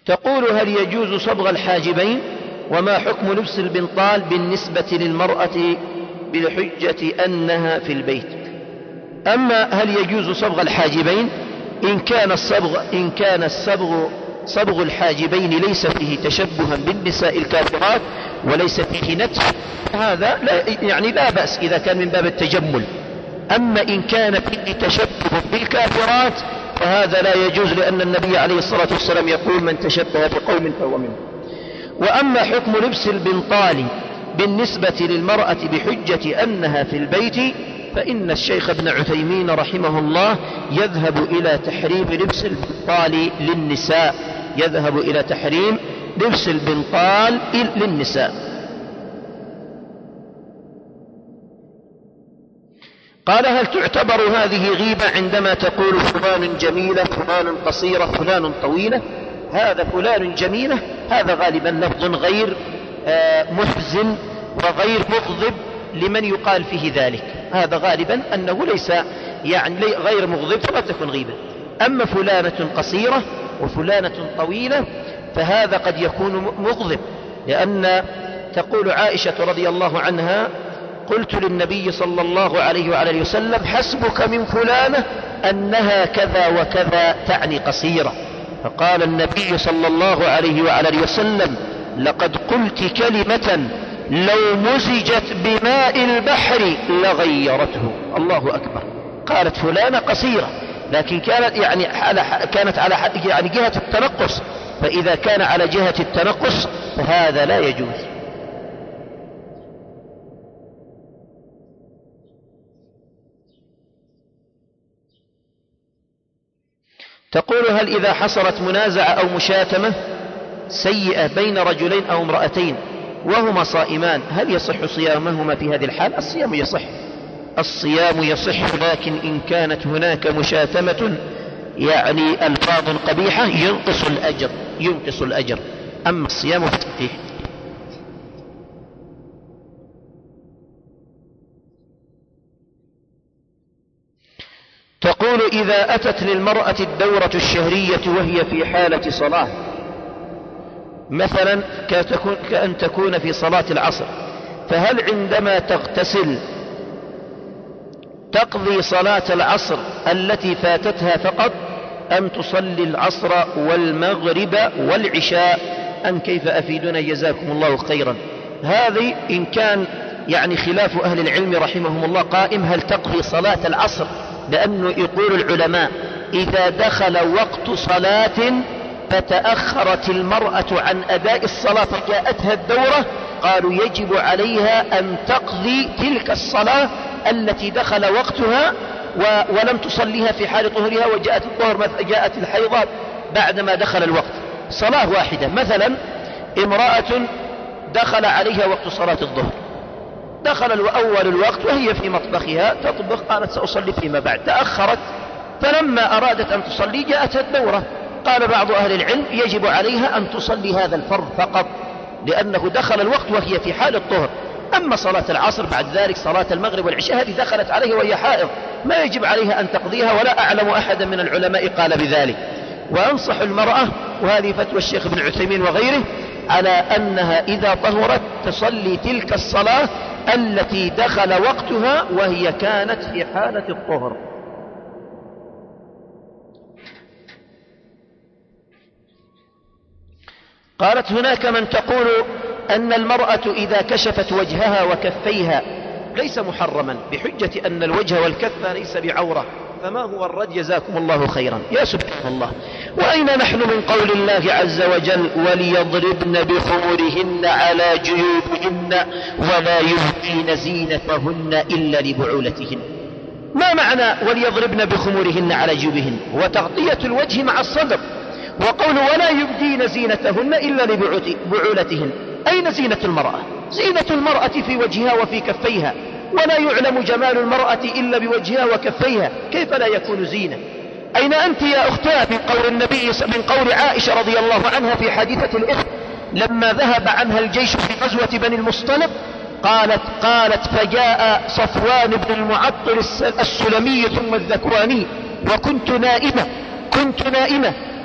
تقول: هل يجوز صبغ الحاجبين؟ وما حكم لبس البنطال بالنسبة للمرأة بحجة أنها في البيت؟ أما هل يجوز صبغ الحاجبين، إن كان الصبغ إن كان الصبغ صبغ الحاجبين ليس فيه تشبها بالنساء الكافرات وليس فيه نتف، هذا لا يعني لا بأس إذا كان من باب التجمل. أما إن كان فيه تشبه بالكافرات فهذا لا يجوز، لأن النبي عليه الصلاة والسلام يقول: من تشبه بقوم فهو منهم. وأما حكم لبس البنطال بالنسبة للمرأة بحجة أنها في البيت، فإن الشيخ ابن عثيمين رحمه الله يذهب إلى تحريم لبس البنطال للنساء يذهب إلى تحريم لبس البنطال للنساء. قال: هل تعتبر هذه غيبة عندما تقول فلان جميلة، فلان قصيرة، فلان طويلة؟ هذا فلان جميلة هذا غالبا لفظ غير محزن وغير مغضب لمن يقال فيه ذلك، هذا غالبا أنه ليس يعني غير مغضب فلا تكون غيبة. أما فلانة قصيرة وفلانة طويلة فهذا قد يكون مغضب، لأن تقول عائشة رضي الله عنها: قلت للنبي صلى الله عليه وعلى وسلم: حسبك من فلانة أنها كذا وكذا، تعني قصيرة. فقال النبي صلى الله عليه وعلى وسلم: لقد قلت كلمة لو مزجت بماء البحر لغيرته. الله أكبر. قالت فلانة قصيرة، لكن كانت يعني على كانت على يعني جهة التنقص، فإذا كان على جهة التنقص فهذا لا يجوز. تقول: هل إذا حصلت منازعة أو مشاتمة سيئة بين رجلين أو امرأتين وهما صائمان، هل يصح صيامهما في هذه الحال؟ الصيام يصح الصيام يصح لكن إن كانت هناك مشاتمة يعني ألفاظ قبيحة ينقص الأجر ينقص الأجر أما الصيام فصحيح. تقول: إذا أتت للمرأة الدورة الشهرية وهي في حالة صلاة، مثلا كأن تكون في صلاة العصر، فهل عندما تغتسل تقضي صلاة العصر التي فاتتها فقط، أم تصلي العصر والمغرب والعشاء، أم كيف؟ أفيدنا جزاكم الله خيرا. هذه إن كان يعني خلاف أهل العلم رحمهم الله قائم، هل تقضي صلاة العصر؟ لأنه يقول العلماء: إذا دخل وقت صلاة فتأخرت المرأة عن أداء الصلاة فجاءتها الدورة، قالوا يجب عليها أن تقضي تلك الصلاة التي دخل وقتها ولم تصليها في حال طهرها، وجاءت الطهر جاءت الحيضة بعدما دخل الوقت. صلاة واحدة، مثلا امرأة دخل عليها وقت صلاة الظهر، دخل أول الوقت وهي في مطبخها تطبخ، قالت سأصلي فيما بعد، تأخرت، فلما أرادت أن تصلي جاءتها الدورة. قال بعض أهل العلم يجب عليها أن تصلي هذا الفرض فقط، لأنه دخل الوقت وهي في حال الطهر. أما صلاة العصر بعد ذلك صلاة المغرب والعشاء هذه دخلت عليها وهي حائض، ما يجب عليها أن تقضيها، ولا أعلم أحدا من العلماء قال بذلك. وأنصح المرأة، وهذه فتوى الشيخ ابن عثيمين وغيره، على أنها إذا طهرت تصلي تلك الصلاة التي دخل وقتها وهي كانت في حالة الطهر. قالت: هناك من تقول أن المرأة إذا كشفت وجهها وكفيها ليس محرما بحجة أن الوجه والكف ليس بعورة، فما هو الرد؟ جزاكم الله خيرا. يا سبحان الله، وأين نحن من قول الله عز وجل: وليضربن بخمرهن على جيوبهن ولا يبدين زينتهن إلا لبعولتهن؟ ما معنى وليضربن بخمرهن على جيوبهن؟ وتغطية الوجه مع الصدر، وقول ولا يبدين زينتهن إلا لبعولتهن. أين زينة المرأة؟ زينة المرأة في وجهها وفي كفيها، ولا يعلم جمال المرأة إلا بوجهها وكفيها، كيف لا يكون زينة؟ أين أنت يا أختاه من قول النبي من قول عائشة رضي الله عنها في حادثة الإفك لما ذهب عنها الجيش في غزوة بني المصطلق؟ قالت قالت فجاء صفوان بن المعطل السلمي ثم الذكواني وكنت نائمة كنت نائمة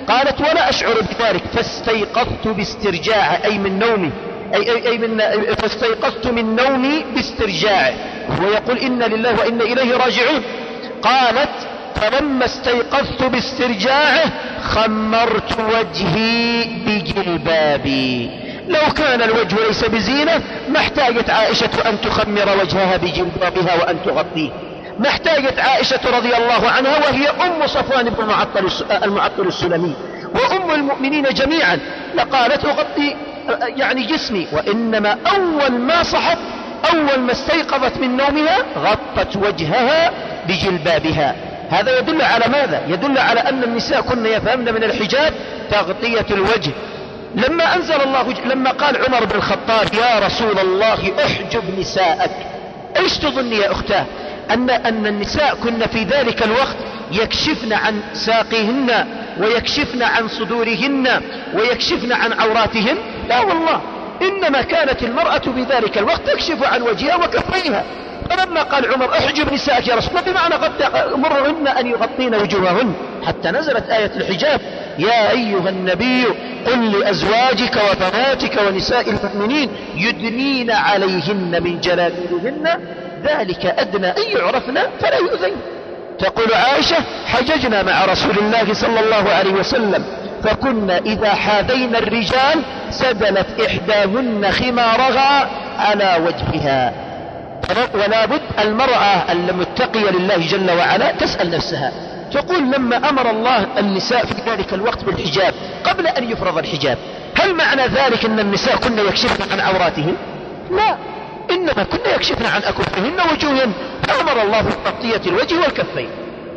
قالت ولا أشعر بذلك، فاستيقظت باسترجاع أي من نومي، أي, أي, أي من فاستيقظت من نومي باسترجاعه، ويقول إن لله وإن إليه راجعون. قالت فلما استيقظت باسترجاعه خمرت وجهي بجلبابي. لو كان الوجه ليس بزينة ما احتاجت عائشة أن تخمر وجهها بجلبابها وأن تغطيه، ما احتاجت عائشة رضي الله عنها وهي أم صفوان بن المعطل المعطل السلمي وأم المؤمنين جميعا لقالت أغطي يعني جسمي، وإنما أول ما صحت أول ما استيقظت من نومها غطت وجهها بجلبابها. هذا يدل على ماذا؟ يدل على أن النساء كن يفهمن من الحجاب تغطية الوجه. لما أنزل الله لما قال عمر بن الخطاب يا رسول الله احجب نساءك، ايش تظن يا أختاه؟ أن, أن النساء كن في ذلك الوقت يكشفن عن ساقهن ويكشفن عن صدورهن ويكشفن عن عوراتهن؟ لا والله، إنما كانت المرأة بذلك الوقت تكشف عن وجهها وكفيها. فلما قال عمر احجب نساءك يا رسول الله بمعنى مرهن أن يغطين وجوههن، حتى نزلت آية الحجاب يا أيها النبي قل لأزواجك وبناتك ونساء المؤمنين يدنين عليهن من جلابيبهن ذلك أدنى أن يعرفن فلا يؤذين. تقول عائشة حججنا مع رسول الله صلى الله عليه وسلم فكنا إذا حاذين الرجال سدلت إحداهن خمارها على وجهها. ولا بد المرأة المتقية لله جل وعلا تسأل نفسها، تقول لما أمر الله النساء في ذلك الوقت بالحجاب قبل أن يفرض الحجاب، هل معنى ذلك أن النساء كن يكشفن عن عوراتهن؟ لا، إنما كن يكشفن عن أكفهن ووجوههن، فأمر الله بتغطية الوجه والكفين.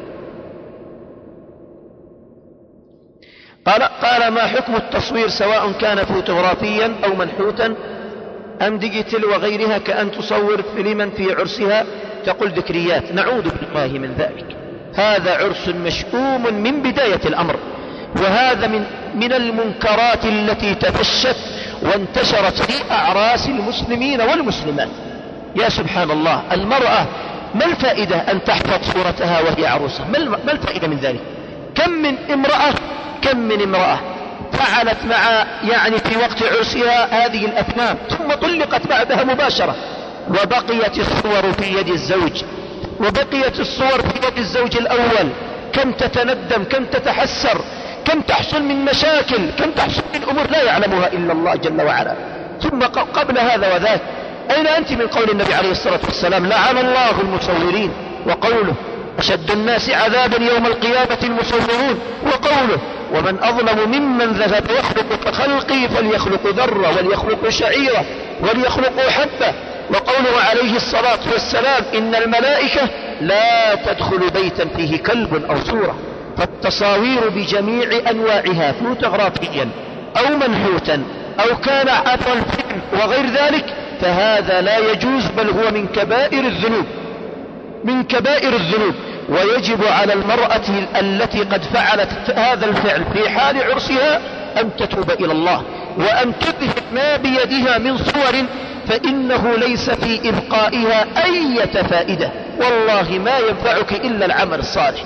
قال, قال ما حكم التصوير سواء كان فوتوغرافيا أو منحوتا أم ديجيتال وغيرها كأن تصور فيلما في عرسها؟ تقول ذكريات، نعوذ بالله من ذلك. هذا عرس مشؤوم من بداية الأمر، وهذا من, من المنكرات التي تفشت وانتشرت في أعراس المسلمين والمسلمات. يا سبحان الله، المرأة ما الفائدة أن تحفظ صورتها وهي عروسة؟ ما الفائدة من ذلك؟ كم من امرأة كم من امرأة فعلت مع يعني في وقت عرسها هذه الأفلام ثم طلقت بعدها مباشرة، وبقيت الصور في يد الزوج، وبقيت الصور في يد الزوج الأول. كم تتندم، كم تتحسر، كم تحصل من مشاكل، كم تحصل من أمور لا يعلمها إلا الله جل وعلا. ثم قبل هذا وذاك أين أنت من قول النبي عليه الصلاة والسلام لعن الله المصورين، وقوله أشد الناس عذابا يوم القيامة المصورون، وقوله ومن أظلم ممن ذهب يخلق كخلقي فليخلق ذرة وليخلق شعيرة وليخلق حبة، وقوله عليه الصلاة والسلام إن الملائكة لا تدخل بيتا فيه كلب أو صورة. فالتصاوير بجميع أنواعها فوتوغرافيا أو منحوتا أو كان عبر الفيلم وغير ذلك فهذا لا يجوز، بل هو من كبائر الذنوب من كبائر الذنوب. ويجب على المرأة التي قد فعلت هذا الفعل في حال عرسها أن تتوب إلى الله وأن تذهب ما بيدها من صور، فإنه ليس في إبقائها أي فائدة، والله ما ينفعك إلا العمل الصالح.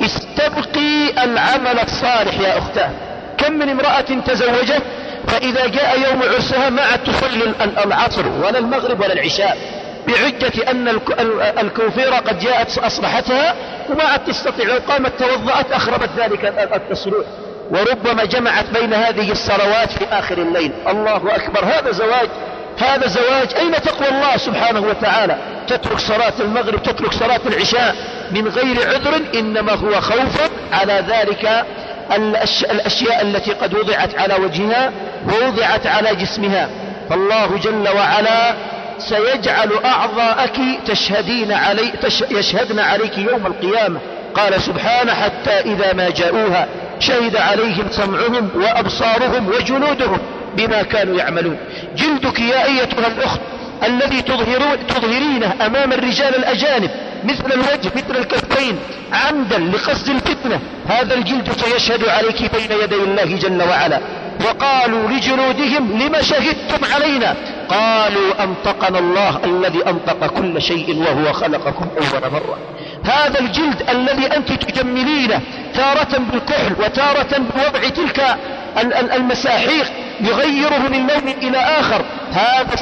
استبقي العمل الصالح يا أختاه. كم من امرأة تزوجت فإذا جاء يوم عرسها ما عاد تصلي العصر ولا المغرب ولا العشاء، بحجة أن الكوفيرة قد جاءت أصبحتها وما عاد تستطيع، لو قامت توضأت أخربت ذلك التصليح، وربما جمعت بين هذه الصلوات في آخر الليل. الله أكبر، هذا زواج هذا زواج أين تقوى الله سبحانه وتعالى؟ تترك صلاة المغرب تترك صلاة العشاء من غير عذر، إنما هو خوف على ذلك الأشياء التي قد وضعت على وجهها ووضعت على جسمها. فالله جل وعلا سيجعل أعضاءك تشهدين علي تش يشهدن عليك يوم القيامة. قال سبحانه حتى إذا ما جاءوها شهد عليهم سمعهم وأبصارهم وجلودهم بما كانوا يعملون. جلدك يا أيتها الأخت الذي تظهرينه أمام الرجال الأجانب مثل الوجه مثل الكفين عمدا لقصد الفتنة، هذا الجلد سيشهد عليك بين يدي الله جل وعلا. وقالوا لجلودهم لما شهدتم علينا؟ قالوا أنطقنا الله الذي أنطق كل شيء وهو خلقكم أول مرة. هذا الجلد الذي أنت تجملينه تارة بالكحل وتارة بوضع تلك المساحيق يغيره من لون إلى آخر، هذا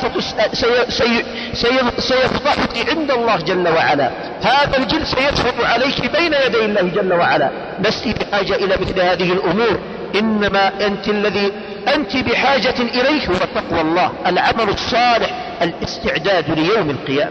سيفضحك عند الله جل وعلا، هذا الجلد سيدفع عليك بين يدي الله جل وعلا. لست بحاجة إلى مثل هذه الأمور، إنما أنت الذي أنت بحاجة إليه هو تقوى الله، العمل الصالح، الاستعداد ليوم القيامة.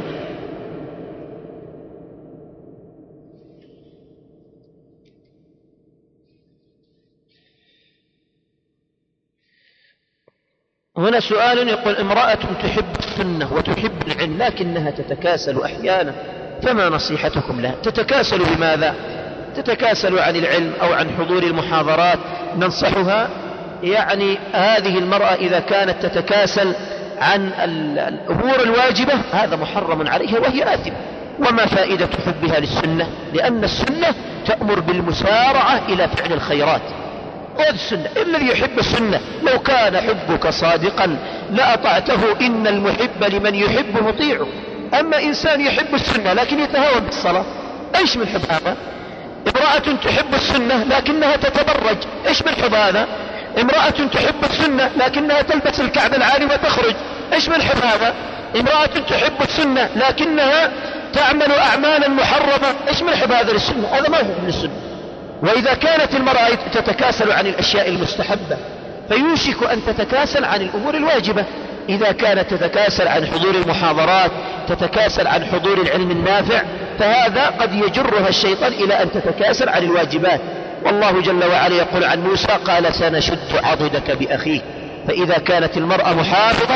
هنا سؤال يقول: امرأة تحب السنة وتحب العلم لكنها تتكاسل أحيانا، فما نصيحتكم لها؟ تتكاسل بماذا؟ تتكاسل عن العلم أو عن حضور المحاضرات؟ ننصحها. يعني هذه المرأة إذا كانت تتكاسل عن الأمور الواجبة هذا محرم عليها وهي آثمة. وما فائدة حبها للسنة؟ لأن السنة تأمر بالمسارعة إلى فعل الخيرات، وهذه السنة. الذي يحب السنة لو كان حبك صادقا لأطعته، إن المحب لمن يحب مطيعه. أما إنسان يحب السنة لكن يتهاون بالصلاة، إيش من حب هذا؟ امرأة تحب السنة لكنها تتبرج، إيش من حب هذا؟ امرأة تحب السنة لكنها تلبس الكعب العالي وتخرج، إيش من حب هذا؟ امرأة تحب السنة لكنها تعمل أعمالا محرمة، إيش من حب هذا للسنة؟ هذا ما يحب للسنة. وإذا كانت المرأة تتكاسل عن الأشياء المستحبة فيوشك أن تتكاسل عن الأمور الواجبة. إذا كانت تتكاسل عن حضور المحاضرات، تتكاسل عن حضور العلم النافع، فهذا قد يجرها الشيطان إلى أن تتكاسل عن الواجبات. والله جل وعلا يقول عن موسى: قال سنشد عضدك بأخيك. فإذا كانت المرأة محافظة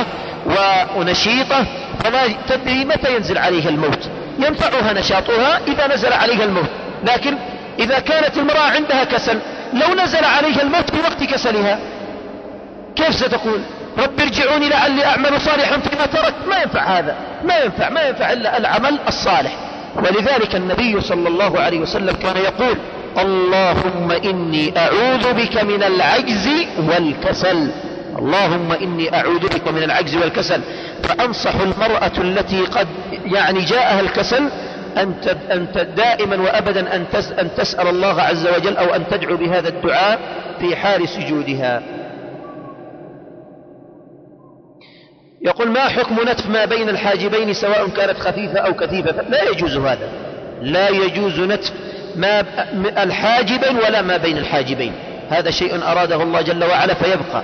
ونشيطة فلا تدري متى ينزل عليها الموت، ينفعها نشاطها إذا نزل عليها الموت. لكن إذا كانت المرأة عندها كسل، لو نزل عليها الموت في وقت كسلها كيف ستقول؟ رب ارجعوني لعلي أعمل صالحا فيما تركت. ما ينفع هذا، ما ينفع ما ينفع إلا العمل الصالح. ولذلك النبي صلى الله عليه وسلم كان يقول: اللهم إني أعوذ بك من العجز والكسل، اللهم إني أعوذ بك من العجز والكسل. فأنصح المرأة التي قد يعني جاءها الكسل أن دائما وأبدا أن تسأل الله عز وجل أو أن تدعو بهذا الدعاء في حال سجودها. يقول: ما حكم نتف ما بين الحاجبين سواء كانت خفيفة أو كثيفة؟ لا يجوز هذا، لا يجوز نتف ما الحاجبين ولا ما بين الحاجبين، هذا شيء أراده الله جل وعلا فيبقى.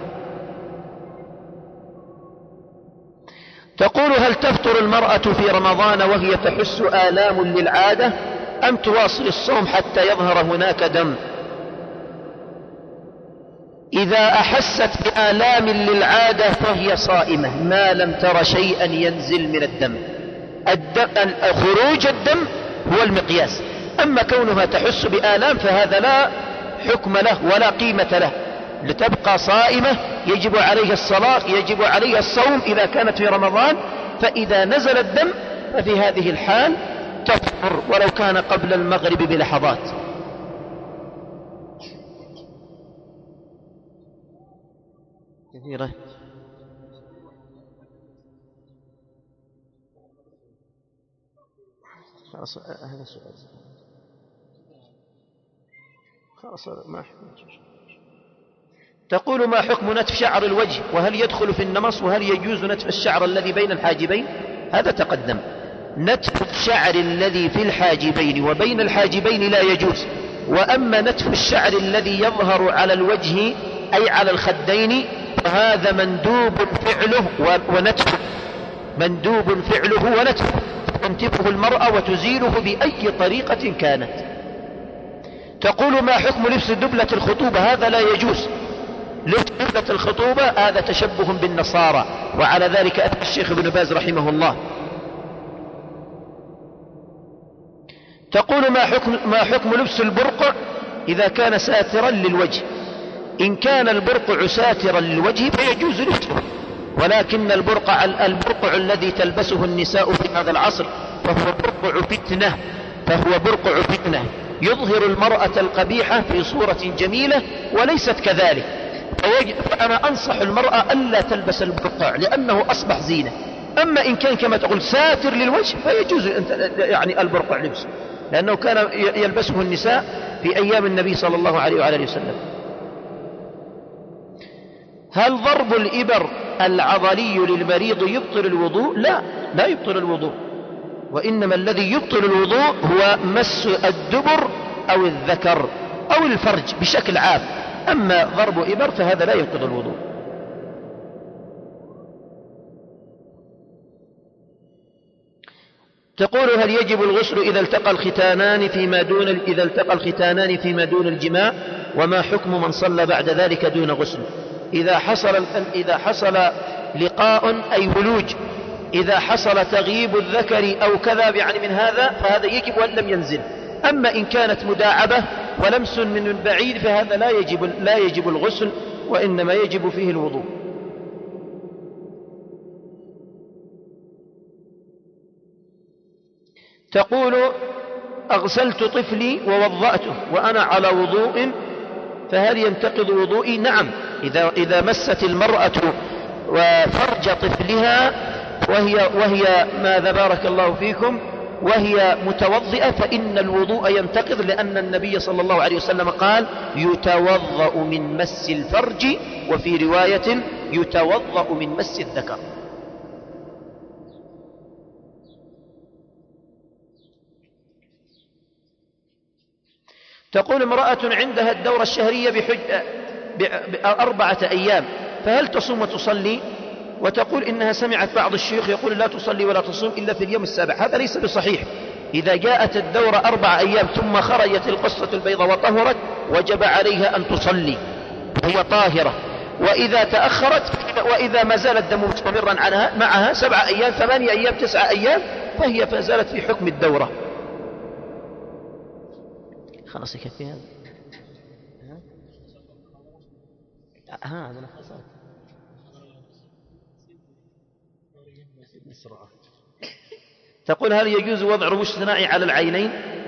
تقول: هل تفطر المرأة في رمضان وهي تحس آلام للعادة أم تواصل الصوم حتى يظهر هناك دم؟ إذا أحست بآلام للعادة فهي صائمة ما لم تر شيئا ينزل من الدم. الدم خروج الدم هو المقياس، أما كونها تحس بآلام فهذا لا حكم له ولا قيمة له، لتبقى صائمة، يجب عليها الصلاة، يجب عليها الصوم إذا كانت في رمضان. فإذا نزل الدم ففي هذه الحال تفطر ولو كان قبل المغرب بلحظات. كثيرة. خلاص هذا سؤال خلاص ما أحكم. تقول: ما حكم نتف شعر الوجه وهل يدخل في النمص وهل يجوز نتف الشعر الذي بين الحاجبين؟ هذا تقدم. نتف الشعر الذي في الحاجبين وبين الحاجبين لا يجوز، وأما نتف الشعر الذي يظهر على الوجه أي على الخدين فهذا مندوب فعله ونتفه، مندوب فعله ونتفه، تنتفه المرأة وتزيله بأي طريقة كانت. تقول: ما حكم لبس دبلة الخطوبة؟ هذا لا يجوز. لبس دبلة الخطوبة هذا تشبه بالنصارى، وعلى ذلك أتى الشيخ ابن باز رحمه الله. تقول: ما حكم, ما حكم لبس البرقع إذا كان ساترا للوجه؟ إن كان البرقع ساترا للوجه فيجوز لبسه، ولكن البرقع, البرقع الذي تلبسه النساء في هذا العصر فهو برقع فتنة، فهو برقع فتنة يظهر المرأة القبيحة في صورة جميلة وليست كذلك. فأنا أنصح المرأة ألا تلبس البرقع لأنه أصبح زينة. أما إن كان كما تقول ساتر للوجه فيجوز يعني البرقع لبسه، لأنه كان يلبسه النساء في أيام النبي صلى الله عليه وعلى وسلم. هل ضرب الإبر العضلي للمريض يبطل الوضوء؟ لا، لا يبطل الوضوء، وإنما الذي يبطل الوضوء هو مس الدبر أو الذكر أو الفرج بشكل عام، أما ضرب إبر فهذا لا ينقض الوضوء. تقول هل يجب الغسل إذا التقى الختانان فيما دون إذا التقى الختانان فيما دون الجماع، وما حكم من صلى بعد ذلك دون غسل؟ إذا حصل إذا حصل لقاء أي ولوج، إذا حصل تغييب الذكر أو كذا يعني من هذا فهذا يجب وإن لم ينزل. أما إن كانت مداعبة ولمس من بعيد فهذا لا يجب لا يجب الغسل، وإنما يجب فيه الوضوء. تقول أغسلت طفلي ووضأته وأنا على وضوء فهل ينتقض وضوئي؟ نعم، إذا, إذا مست المرأة وفرج طفلها وهي, وهي ماذا بارك الله فيكم وهي متوضئة فإن الوضوء ينتقض، لأن النبي صلى الله عليه وسلم قال يتوضأ من مس الفرج، وفي رواية يتوضأ من مس الذكر. تقول امرأة عندها الدورة الشهرية بحج... بأربعة أيام، فهل تصوم وتصلي؟ وتقول إنها سمعت بعض الشيوخ يقول لا تصلي ولا تصوم إلا في اليوم السابع. هذا ليس بصحيح. إذا جاءت الدورة أربع أيام ثم خرجت القصة البيضاء وطهرت وجب عليها أن تصلي وهي طاهرة، وإذا تأخرت وإذا ما زال الدم مستمرا عنها معها سبع أيام ثمانية أيام تسعة أيام فهي فزالت في حكم الدورة. خلاص يكفي هذا. ها هذا نفسه تقول هل يجوز وضع رموش صناعي على العينين؟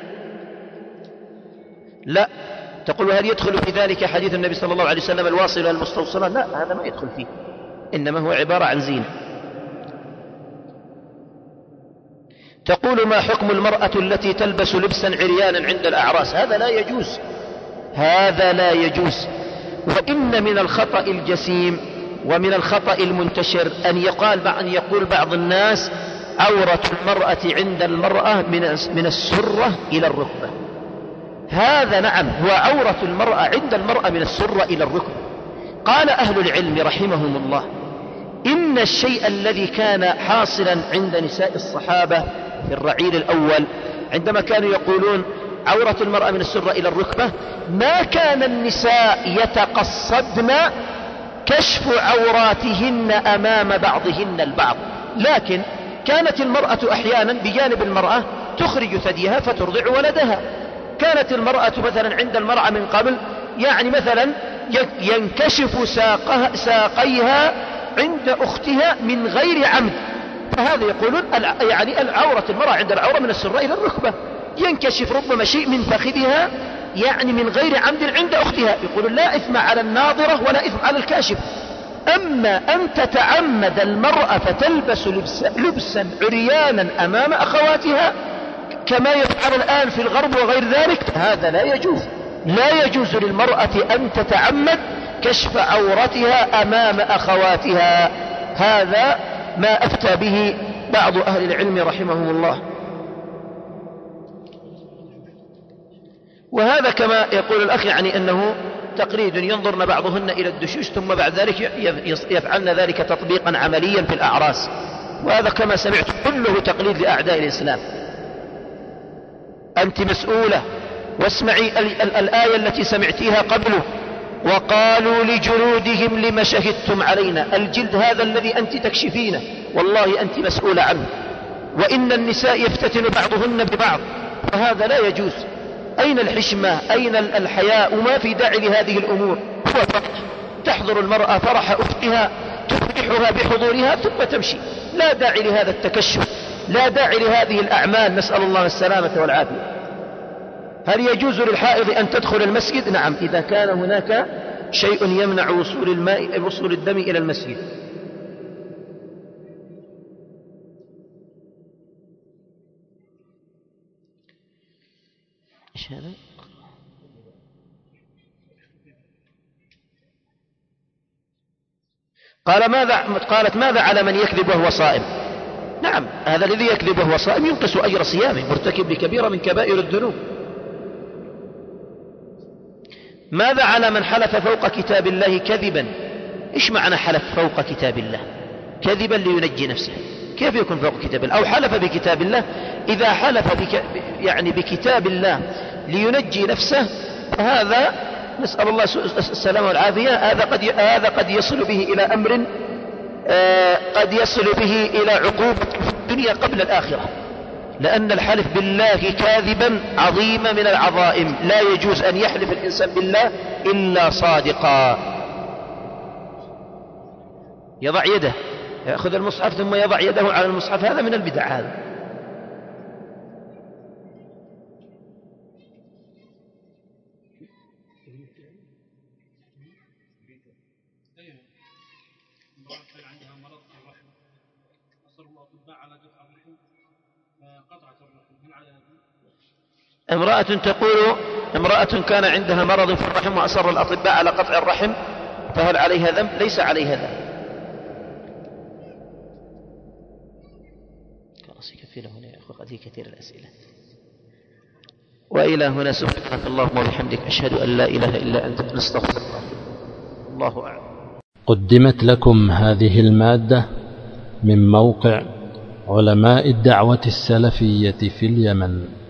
لا. تقول هل يدخل في ذلك حديث النبي صلى الله عليه وسلم الواصل والمستوصلة؟ لا، هذا ما يدخل فيه، إنما هو عبارة عن زينة. تقول ما حكم المرأة التي تلبس لبسا عريانا عند الأعراس؟ هذا لا يجوز، هذا لا يجوز. وإن من الخطأ الجسيم ومن الخطأ المنتشر أن يقال أن يقول بعض الناس عورة المرأة عند المرأة من السرة إلى الركبة. هذا نعم هو عورة المرأة عند المرأة من السرة إلى الركبة. قال أهل العلم رحمهم الله إن الشيء الذي كان حاصلا عند نساء الصحابة في الرعيل الأول عندما كانوا يقولون عورة المرأة من السرة إلى الركبة، ما كان النساء يتقصدن كشف عوراتهن أمام بعضهن البعض، لكن كانت المرأة أحيانا بجانب المرأة تخرج ثديها فترضع ولدها. كانت المرأة مثلا عند المرأة من قبل يعني مثلا ينكشف ساقها ساقيها عند أختها من غير عمد، فهذا يقولون يعني العورة المرأة عند العورة من السرة إلى الركبة، ينكشف ربما شيء من فخذها يعني من غير عمد عند أختها، يقولون لا إثم على الناظرة ولا إثم على الكاشف. أما أن تتعمد المرأة فتلبس لبس لبسا عريانا أمام أخواتها كما يفعل الآن في الغرب وغير ذلك، هذا لا يجوز. لا يجوز للمرأة أن تتعمد كشف عورتها أمام أخواتها، هذا ما أفتى به بعض أهل العلم رحمهم الله. وهذا كما يقول الأخ يعني أنه تقليد، ينظرن بعضهن إلى الدشوش ثم بعد ذلك يفعلن ذلك تطبيقا عمليا في الأعراس، وهذا كما سمعت كله تقليد لأعداء الإسلام. أنت مسؤولة، واسمعي الآية التي سمعتيها قبله وقالوا لجلودهم لما شهدتم علينا، الجلد هذا الذي أنت تكشفينه والله أنت مسؤولة عنه، وإن النساء يفتتن بعضهن ببعض، فهذا لا يجوز. أين الحشمة؟ أين الحياء؟ وما في داعي لهذه الأمور. هو فرح، تحضر المرأة فرح أختها تفرحها بحضورها ثم تمشي، لا داعي لهذا التكشف، لا داعي لهذه الأعمال، نسأل الله السلامة والعافية. هل يجوز للحائض أن تدخل المسجد؟ نعم، إذا كان هناك شيء يمنع وصول الماء وصول الدم إلى المسجد. إيش هذا؟ قال ماذا قالت ماذا على من يكذب وهو صائم؟ نعم، هذا الذي يكذب وهو صائم ينقص أجر صيامه، مرتكب لكبيرة من كبائر الذنوب. ماذا على من حلف فوق كتاب الله كذبا؟ إيش معنى حلف فوق كتاب الله؟ كذبا لينجي نفسه، كيف يكون فوق كتاب الله؟ أو حلف بكتاب الله، إذا حلف بك يعني بكتاب الله لينجي نفسه فهذا نسأل الله السلامة والعافية، هذا قد هذا قد يصل به إلى أمر آه قد يصل به إلى عقوبة في الدنيا قبل الآخرة، لأن الحلف بالله كاذبا عظيمة من العظائم، لا يجوز أن يحلف الإنسان بالله إلا صادقا. يضع يده، يأخذ المصحف ثم يضع يده على المصحف، هذا من البدع. هذا امرأة تقول امرأة كان عندها مرض في الرحم وأصر الأطباء على قطع الرحم، فهل عليها ذنب؟ ليس عليها ذنب. خلاص يكفينا هنا يا أخوة، هذه كثير الأسئلة. وإلى هنا سبحانك اللهم وبحمدك، أشهد أن لا إله إلا أنت، نستغفرك. الله أعلم. قدمت لكم هذه المادة من موقع علماء الدعوة السلفية في اليمن.